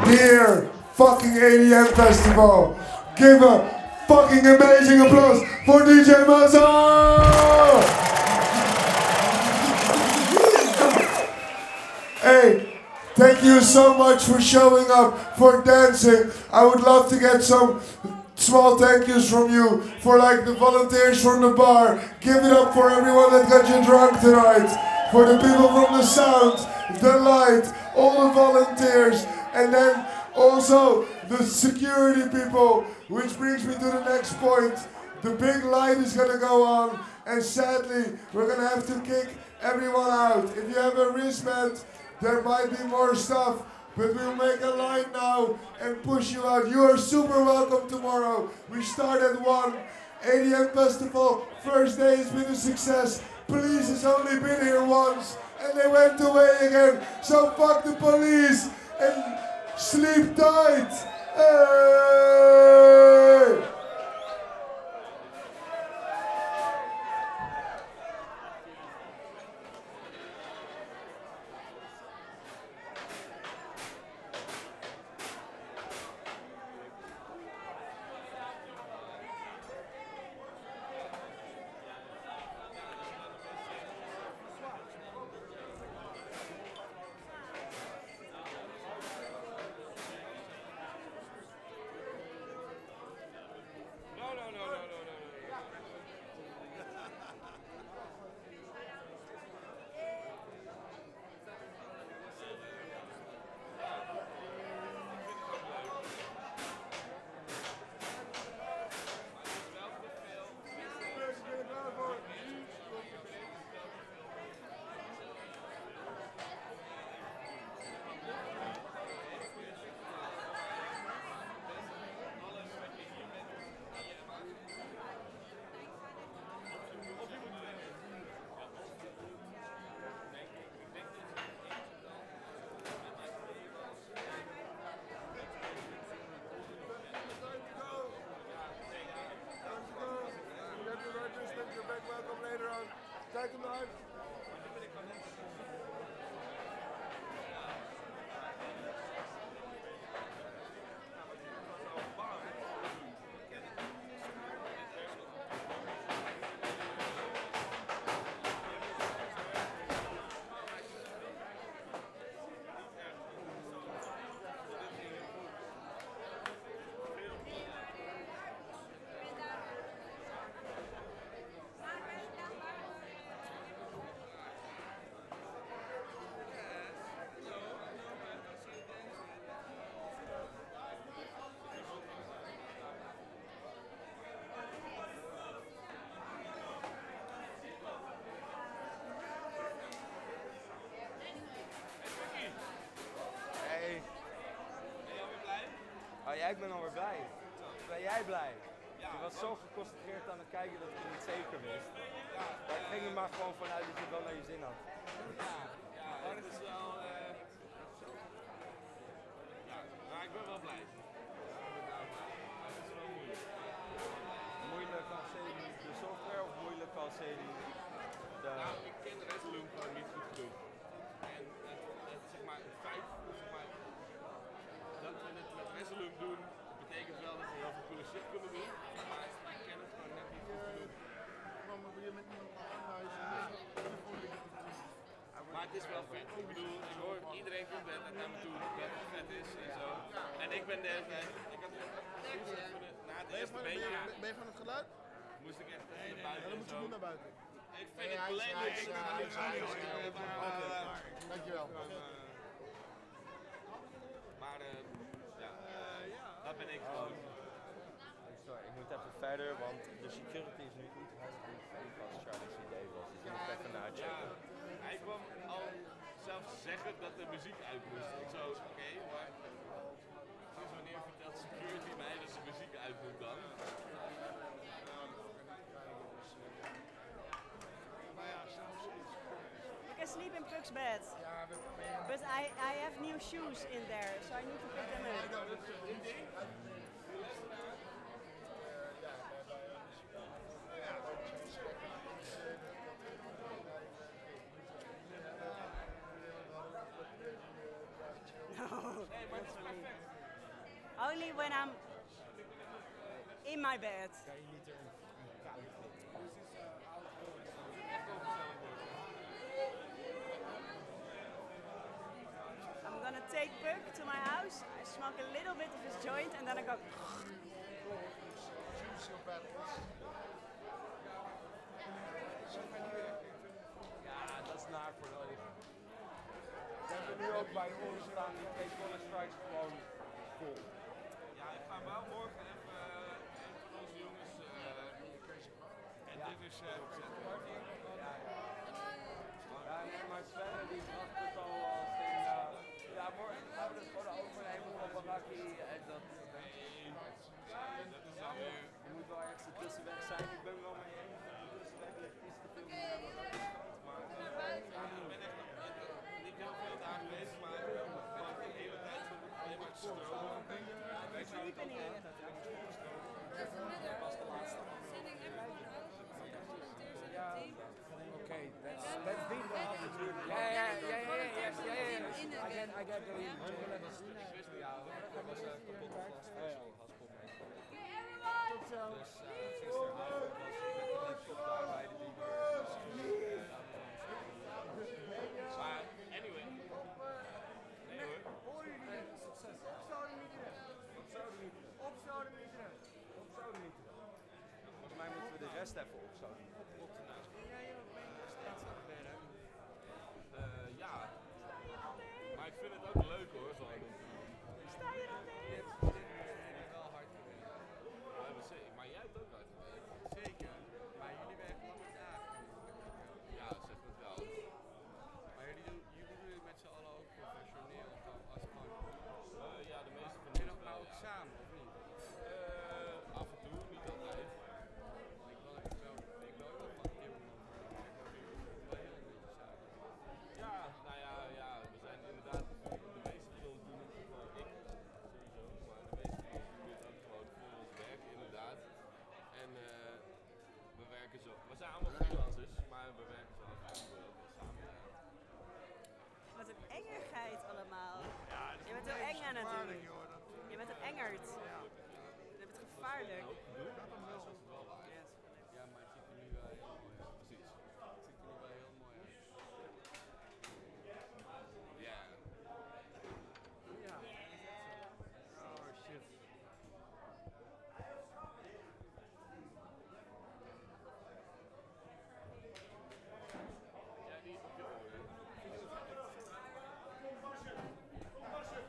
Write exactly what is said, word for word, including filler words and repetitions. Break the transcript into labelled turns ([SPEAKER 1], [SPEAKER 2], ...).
[SPEAKER 1] Beer fucking A D M Festival. Give a fucking amazing applause for D J Mazza! Hey, thank you so much for showing up, for dancing. I would love to get some small thank yous from you for like the volunteers from the bar. Give it up for everyone that got you drunk tonight. For the people from the sound, the light, all the volunteers, and then also the security people, which brings me to the next point. The big light is gonna go on, and sadly, we're gonna have to kick everyone out. If you have a wristband, there might be more stuff, but we'll make a line now and push you out. You are super welcome tomorrow. We start at one. A D M Festival, first day has been a success. Police has only been here once, and they went away again. So fuck the police and sleep tight. Hey! Kijk hem uit.
[SPEAKER 2] Oh ja, ik ben alweer blij. Ben jij blij? Je was zo geconcentreerd aan het kijken dat ik het niet zeker wist. Maar ik ging er maar gewoon vanuit dat je het wel naar je zin had.
[SPEAKER 3] Ja, ja, maar het is wel... Uh... Ja, maar ik ben wel blij. Maar het is wel moeilijk.
[SPEAKER 2] Moeilijk als de software of moeilijk als de...
[SPEAKER 3] Nou, ik ken Resolum gewoon niet goed genoeg. En het, het, zeg maar, het feit zeg maar, dat we het met Resolum doen, betekent wel dat we heel veel coole shit kunnen doen. Maar ik ken het gewoon net niet goed genoeg. Maar het is wel vet. Ik bedoel, ik hoor iedereen komt net naar me toe dat het vet is en zo. En ik ben de ik had na het eerste beetje.
[SPEAKER 4] Ben je van het geluid?
[SPEAKER 3] Moest ik echt naar buiten.
[SPEAKER 4] Ja, dan moet je goed naar buiten.
[SPEAKER 3] Ik vind het beledig. Ik kan er niks aan doen.
[SPEAKER 4] Dankjewel.
[SPEAKER 3] Maar uh, ja, uh, dat ben ik gewoon.
[SPEAKER 2] Sorry, ik moet even verder, want de security is nu iets hartstikke als Charlie's idee was. Dus ik moet even naar checken.
[SPEAKER 3] Ja, hij kwam al zelf zeggen dat de muziek uit moest. Ik zo, oké, okay, maar sinds wanneer vertelt security mij dat de muziek uit moet dan?
[SPEAKER 5] You can sleep in Puck's bed. But I, I have new shoes in there, so I need to pick them up. No,
[SPEAKER 3] Nee, maar het is perfect.
[SPEAKER 5] in my bed.
[SPEAKER 2] Kan je niet er een, een kamer vinden?
[SPEAKER 5] I'm gonna take Puck to my house, I smoke a little bit of his joint and then I go...
[SPEAKER 4] Choose your battles.
[SPEAKER 2] Ja, dat is naar voor de ogen. We hebben nu ook bij ons staan die twee Counter Strikes gewoon vol.
[SPEAKER 3] Ja, ik ga wel morgen even uh, een van onze jongens uh, en
[SPEAKER 2] Ja.
[SPEAKER 3] dit is uh, zetten.
[SPEAKER 2] Ja, ja. Ja, nee, maar Sven die bracht het al als in... Uh, ja, morgen gaan we dus gewoon overnemen van Baraki en dat...
[SPEAKER 3] Nee, dat is dan nu.
[SPEAKER 2] Je moet wel ergens de tussenweg zijn. Ik ben wel mee eens dat de tussenweg ligt iets te veel meer hebben dan de kant. Maar
[SPEAKER 3] Ja, ik ben echt nog niet heel veel daar geweest, maar ik ben gewoon de hele tijd van alleen maar te stromen. Wij zouden het ook
[SPEAKER 5] hier.
[SPEAKER 3] altijd stromen.
[SPEAKER 6] was de laatste zending everyone out. Volunteers in het team.
[SPEAKER 2] okay, that's
[SPEAKER 6] En
[SPEAKER 2] that's
[SPEAKER 6] dan-
[SPEAKER 2] big one.
[SPEAKER 6] en dan-
[SPEAKER 2] Ja, ja, ja, ja, ja, ja,
[SPEAKER 6] volunteers in
[SPEAKER 2] ja,
[SPEAKER 6] het
[SPEAKER 2] ja,
[SPEAKER 6] team
[SPEAKER 2] ja.
[SPEAKER 6] in de
[SPEAKER 2] I get, I get the
[SPEAKER 6] Ja.
[SPEAKER 2] Ja, dat was een kapot glas. Oh ja, gaspop mee.
[SPEAKER 5] Tot zo.
[SPEAKER 2] Dus uh, gisteravond was ik met de laptop daar bij de dieper.
[SPEAKER 3] Maar anyway. Nee hoor.
[SPEAKER 2] Op zouden niet Op zouden niet Volgens mij moeten we de rest even